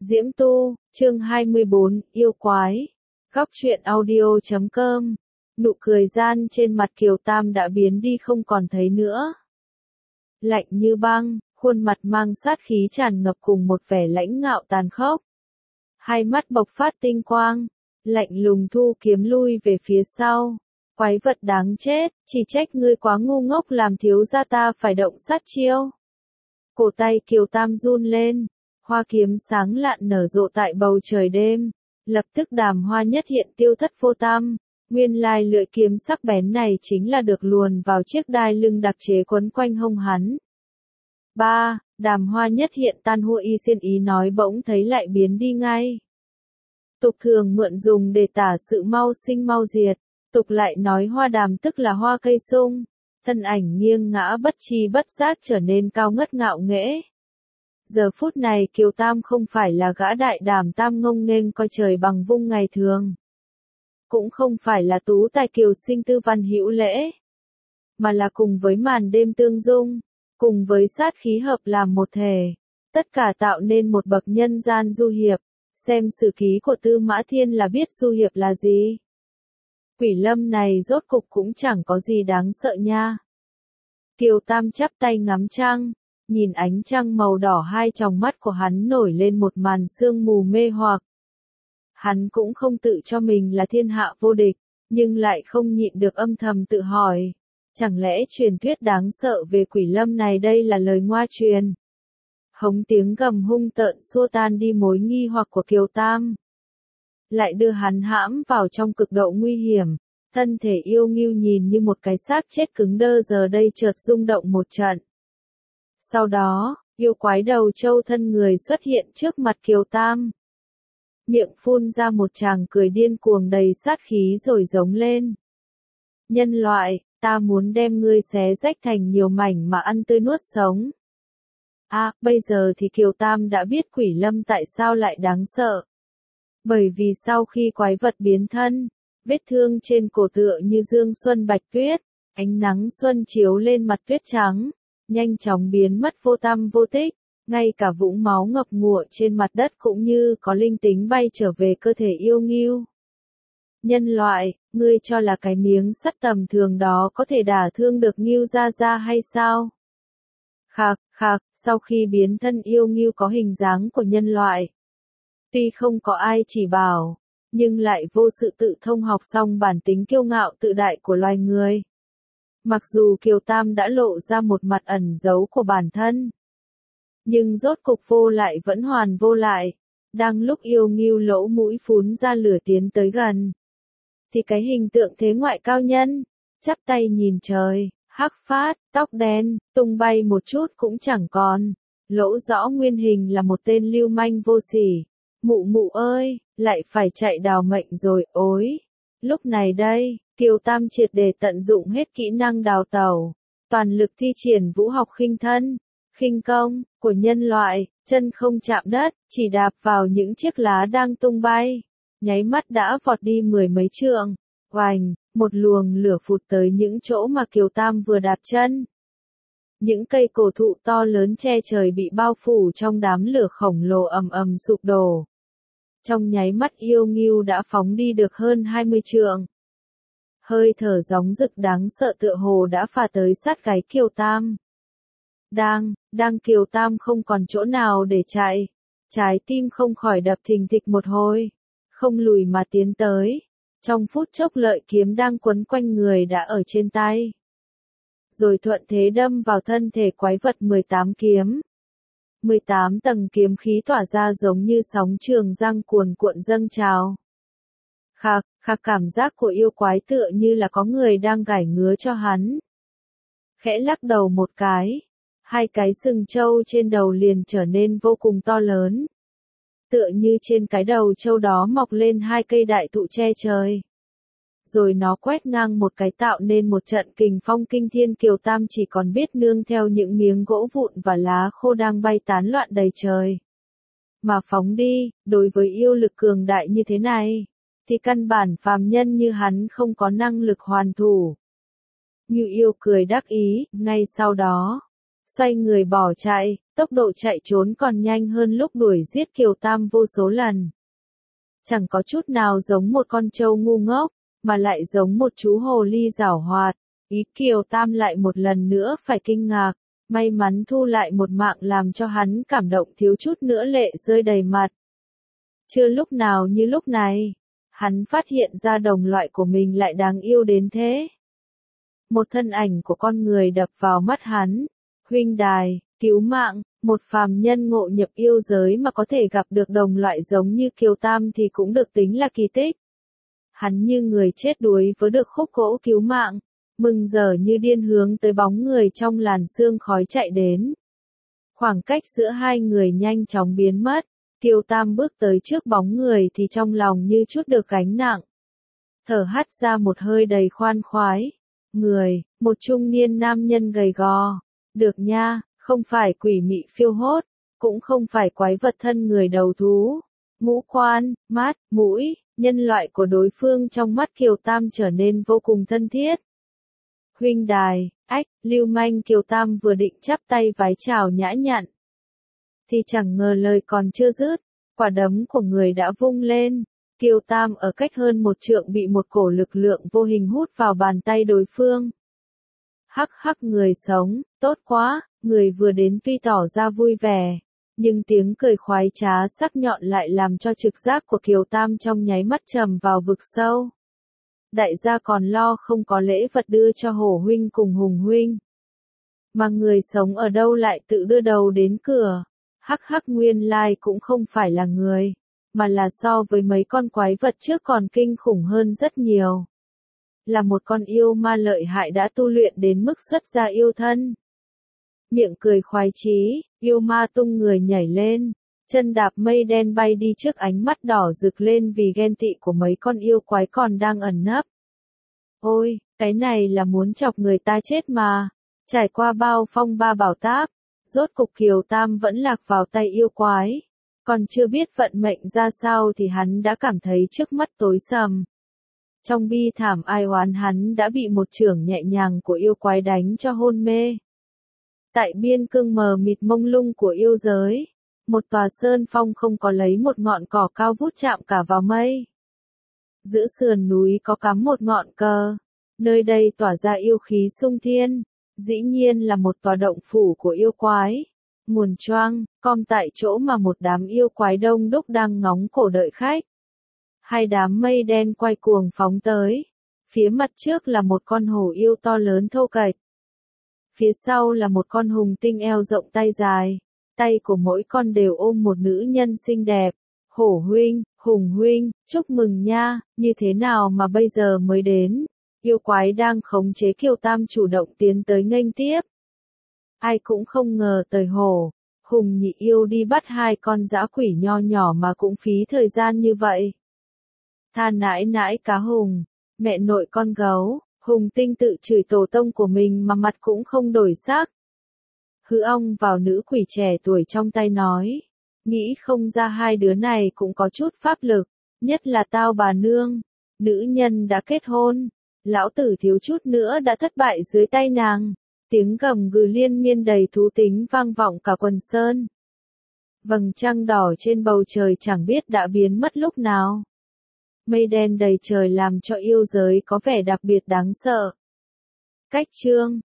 Diễm Tu, chương 24, yêu quái. Góc truyện audio.com. Nụ cười gian trên mặt Kiều Tam đã biến đi không còn thấy nữa. Lạnh như băng, khuôn mặt mang sát khí tràn ngập cùng một vẻ lãnh ngạo tàn khốc. Hai mắt bộc phát tinh quang, lạnh lùng thu kiếm lui về phía sau. Quái vật đáng chết, chỉ trách ngươi quá ngu ngốc làm thiếu gia ta phải động sát chiêu. Cổ tay Kiều Tam run lên, hoa kiếm sáng lạn nở rộ tại bầu trời đêm, lập tức đàm hoa nhất hiện tiêu thất vô tăm. Nguyên lai lưỡi kiếm sắc bén này chính là được luồn vào chiếc đai lưng đặc chế quấn quanh hông hắn. Đàm hoa nhất hiện tan hua y xiên ý nói bỗng thấy lại biến đi ngay. Tục thường mượn dùng để tả sự mau sinh mau diệt, tục lại nói hoa đàm tức là hoa cây sung, thân ảnh nghiêng ngã bất tri bất giác trở nên cao ngất ngạo nghễ. Giờ phút này Kiều Tam không phải là gã đại đàm tam ngông nghênh coi trời bằng vung ngày thường. Cũng không phải là tú tài kiều sinh tư văn hữu lễ. Mà là cùng với màn đêm tương dung, cùng với sát khí hợp làm một thể. Tất cả tạo nên một bậc nhân gian du hiệp. Xem sử ký của Tư Mã Thiên là biết du hiệp là gì. Quỷ lâm này rốt cục cũng chẳng có gì đáng sợ nha. Kiều Tam chắp tay ngắm trăng. Nhìn ánh trăng màu đỏ, hai tròng mắt của hắn nổi lên một màn sương mù mê hoặc. Hắn cũng không tự cho mình là thiên hạ vô địch, nhưng lại không nhịn được âm thầm tự hỏi. Chẳng lẽ truyền thuyết đáng sợ về quỷ lâm này đây là lời ngoa truyền? Hống tiếng gầm hung tợn xua tan đi mối nghi hoặc của Kiều Tam. Lại đưa hắn hãm vào trong cực độ nguy hiểm, thân thể yêu nghiêu nhìn như một cái xác chết cứng đơ giờ đây chợt rung động một trận. Sau đó, yêu quái đầu trâu thân người xuất hiện trước mặt Kiều Tam. Miệng phun ra một tràng cười điên cuồng đầy sát khí rồi giống lên. Nhân loại, ta muốn đem ngươi xé rách thành nhiều mảnh mà ăn tươi nuốt sống. Bây giờ thì Kiều Tam đã biết quỷ lâm tại sao lại đáng sợ. Bởi vì sau khi quái vật biến thân, vết thương trên cổ tựa như dương xuân bạch tuyết, ánh nắng xuân chiếu lên mặt tuyết trắng, nhanh chóng biến mất vô tăm vô tích, ngay cả vũng máu ngập ngụa trên mặt đất cũng như có linh tính bay trở về cơ thể yêu nghiêu. Nhân loại, ngươi cho là cái miếng sắt tầm thường đó có thể đả thương được nghiêu ra hay sao? Khạc, sau khi biến thân yêu nghiêu có hình dáng của nhân loại. Tuy không có ai chỉ bảo, nhưng lại vô sự tự thông học xong bản tính kiêu ngạo tự đại của loài người. Mặc dù Kiều Tam đã lộ ra một mặt ẩn giấu của bản thân, nhưng rốt cục vô lại vẫn hoàn vô lại. Đang lúc yêu nghiêu lỗ mũi phún ra lửa tiến tới gần, thì cái hình tượng thế ngoại cao nhân, chắp tay nhìn trời, hắc phát, tóc đen, tung bay một chút cũng chẳng còn, lỗ rõ nguyên hình là một tên lưu manh vô sỉ. Mụ ơi, lại phải chạy đào mệnh rồi, ối. Lúc này đây, Kiều Tam triệt để tận dụng hết kỹ năng đào tẩu, toàn lực thi triển vũ học khinh thân, khinh công của nhân loại, chân không chạm đất, chỉ đạp vào những chiếc lá đang tung bay, nháy mắt đã vọt đi mười mấy trượng. Oành, một luồng lửa phụt tới những chỗ mà Kiều Tam vừa đạp chân. Những cây cổ thụ to lớn che trời bị bao phủ trong đám lửa khổng lồ ầm sụp đổ. Trong nháy mắt yêu nghiêu đã phóng đi được hơn 20 trượng. Hơi thở gióng rực đáng sợ tựa hồ đã phả tới sát gáy Kiều Tam. Đang Kiều Tam không còn chỗ nào để chạy. Trái tim không khỏi đập thình thịch một hồi. Không lùi mà tiến tới. Trong phút chốc lợi kiếm đang quấn quanh người đã ở trên tay. Rồi thuận thế đâm vào thân thể quái vật 18 kiếm. 18 tầng kiếm khí tỏa ra giống như sóng trường giang cuồn cuộn dâng trào. Khạc cảm giác của yêu quái tựa như là có người đang gảy ngứa cho hắn. Khẽ lắc đầu một cái, hai cái sừng trâu trên đầu liền trở nên vô cùng to lớn. Tựa như trên cái đầu trâu đó mọc lên hai cây đại thụ che trời. Rồi nó quét ngang một cái tạo nên một trận kình phong kinh thiên. Kiều Tam chỉ còn biết nương theo những miếng gỗ vụn và lá khô đang bay tán loạn đầy trời. Mà phóng đi, đối với yêu lực cường đại như thế này, thì căn bản phàm nhân như hắn không có năng lực hoàn thủ. Ngưu yêu cười đắc ý, ngay sau đó, xoay người bỏ chạy, tốc độ chạy trốn còn nhanh hơn lúc đuổi giết Kiều Tam vô số lần. Chẳng có chút nào giống một con trâu ngu ngốc, mà lại giống một chú hồ ly giảo hoạt. Ý Kiều Tam lại một lần nữa phải kinh ngạc, may mắn thu lại một mạng làm cho hắn cảm động thiếu chút nữa lệ rơi đầy mặt. Chưa lúc nào như lúc này, hắn phát hiện ra đồng loại của mình lại đáng yêu đến thế. Một thân ảnh của con người đập vào mắt hắn, huynh đài, cứu mạng, một phàm nhân ngộ nhập yêu giới mà có thể gặp được đồng loại giống như Kiều Tam thì cũng được tính là kỳ tích. Hắn như người chết đuối với được khúc gỗ cứu mạng, mừng rỡ như điên hướng tới bóng người trong làn sương khói chạy đến. Khoảng cách giữa hai người nhanh chóng biến mất, Kiều Tam bước tới trước bóng người thì trong lòng như chút được gánh nặng. Thở hắt ra một hơi đầy khoan khoái. Người, một trung niên nam nhân gầy gò. Được nha, không phải quỷ mị phiêu hốt, cũng không phải quái vật thân người đầu thú. Ngũ quan, mắt, mũi, nhân loại của đối phương trong mắt Kiều Tam trở nên vô cùng thân thiết. Huynh đài, lưu manh Kiều Tam vừa định chắp tay vái chào nhã nhặn. Thì chẳng ngờ lời còn chưa dứt, quả đấm của người đã vung lên. Kiều Tam ở cách hơn một trượng bị một cổ lực lượng vô hình hút vào bàn tay đối phương. Hắc hắc người sống, tốt quá, người vừa đến tuy tỏ ra vui vẻ, nhưng tiếng cười khoái trá sắc nhọn lại làm cho trực giác của Kiều Tam trong nháy mắt trầm vào vực sâu. Đại gia còn lo không có lễ vật đưa cho Hổ huynh cùng Hùng huynh. Mà người sống ở đâu lại tự đưa đầu đến cửa. Hắc hắc nguyên lai cũng không phải là người, mà là so với mấy con quái vật trước còn kinh khủng hơn rất nhiều. Là một con yêu ma lợi hại đã tu luyện đến mức xuất ra yêu thân. Miệng cười khoái chí, yêu ma tung người nhảy lên, chân đạp mây đen bay đi trước ánh mắt đỏ rực lên vì ghen tị của mấy con yêu quái còn đang ẩn nấp. Ôi, cái này là muốn chọc người ta chết mà. Trải qua bao phong ba bảo táp, rốt cục Kiều Tam vẫn lạc vào tay yêu quái. Còn chưa biết vận mệnh ra sao thì hắn đã cảm thấy trước mắt tối sầm. Trong bi thảm ai oán hắn đã bị một chưởng nhẹ nhàng của yêu quái đánh cho hôn mê. Tại biên cương mờ mịt mông lung của yêu giới, một tòa sơn phong không có lấy một ngọn cỏ cao vút chạm cả vào mây. Giữa sườn núi có cắm một ngọn cờ, nơi đây tỏa ra yêu khí sung thiên, dĩ nhiên là một tòa động phủ của yêu quái. Nguồn choang, com tại chỗ mà một đám yêu quái đông đúc đang ngóng cổ đợi khách. Hai đám mây đen quay cuồng phóng tới. Phía mặt trước là một con hổ yêu to lớn thô kệch. Phía sau là một con hùng tinh eo rộng tay dài. Tay của mỗi con đều ôm một nữ nhân xinh đẹp. Hổ huynh, Hùng huynh, chúc mừng nha, như thế nào mà bây giờ mới đến? Yêu quái đang khống chế Kiều Tam chủ động tiến tới nghênh tiếp. Ai cũng không ngờ tới Hổ, Hùng nhị yêu đi bắt hai con dã quỷ nho nhỏ mà cũng phí thời gian như vậy. Tha nãi nãi cá Hùng, mẹ nội con gấu, Hùng tinh tự chửi tổ tông của mình mà mặt cũng không đổi sắc. Hư ong vào nữ quỷ trẻ tuổi trong tay nói, nghĩ không ra hai đứa này cũng có chút pháp lực, nhất là tao bà nương, nữ nhân đã kết hôn, lão tử thiếu chút nữa đã thất bại dưới tay nàng. Tiếng gầm gừ liên miên đầy thú tính vang vọng cả quần sơn. Vầng trăng đỏ trên bầu trời chẳng biết đã biến mất lúc nào. Mây đen đầy trời làm cho yêu giới có vẻ đặc biệt đáng sợ. Cách chương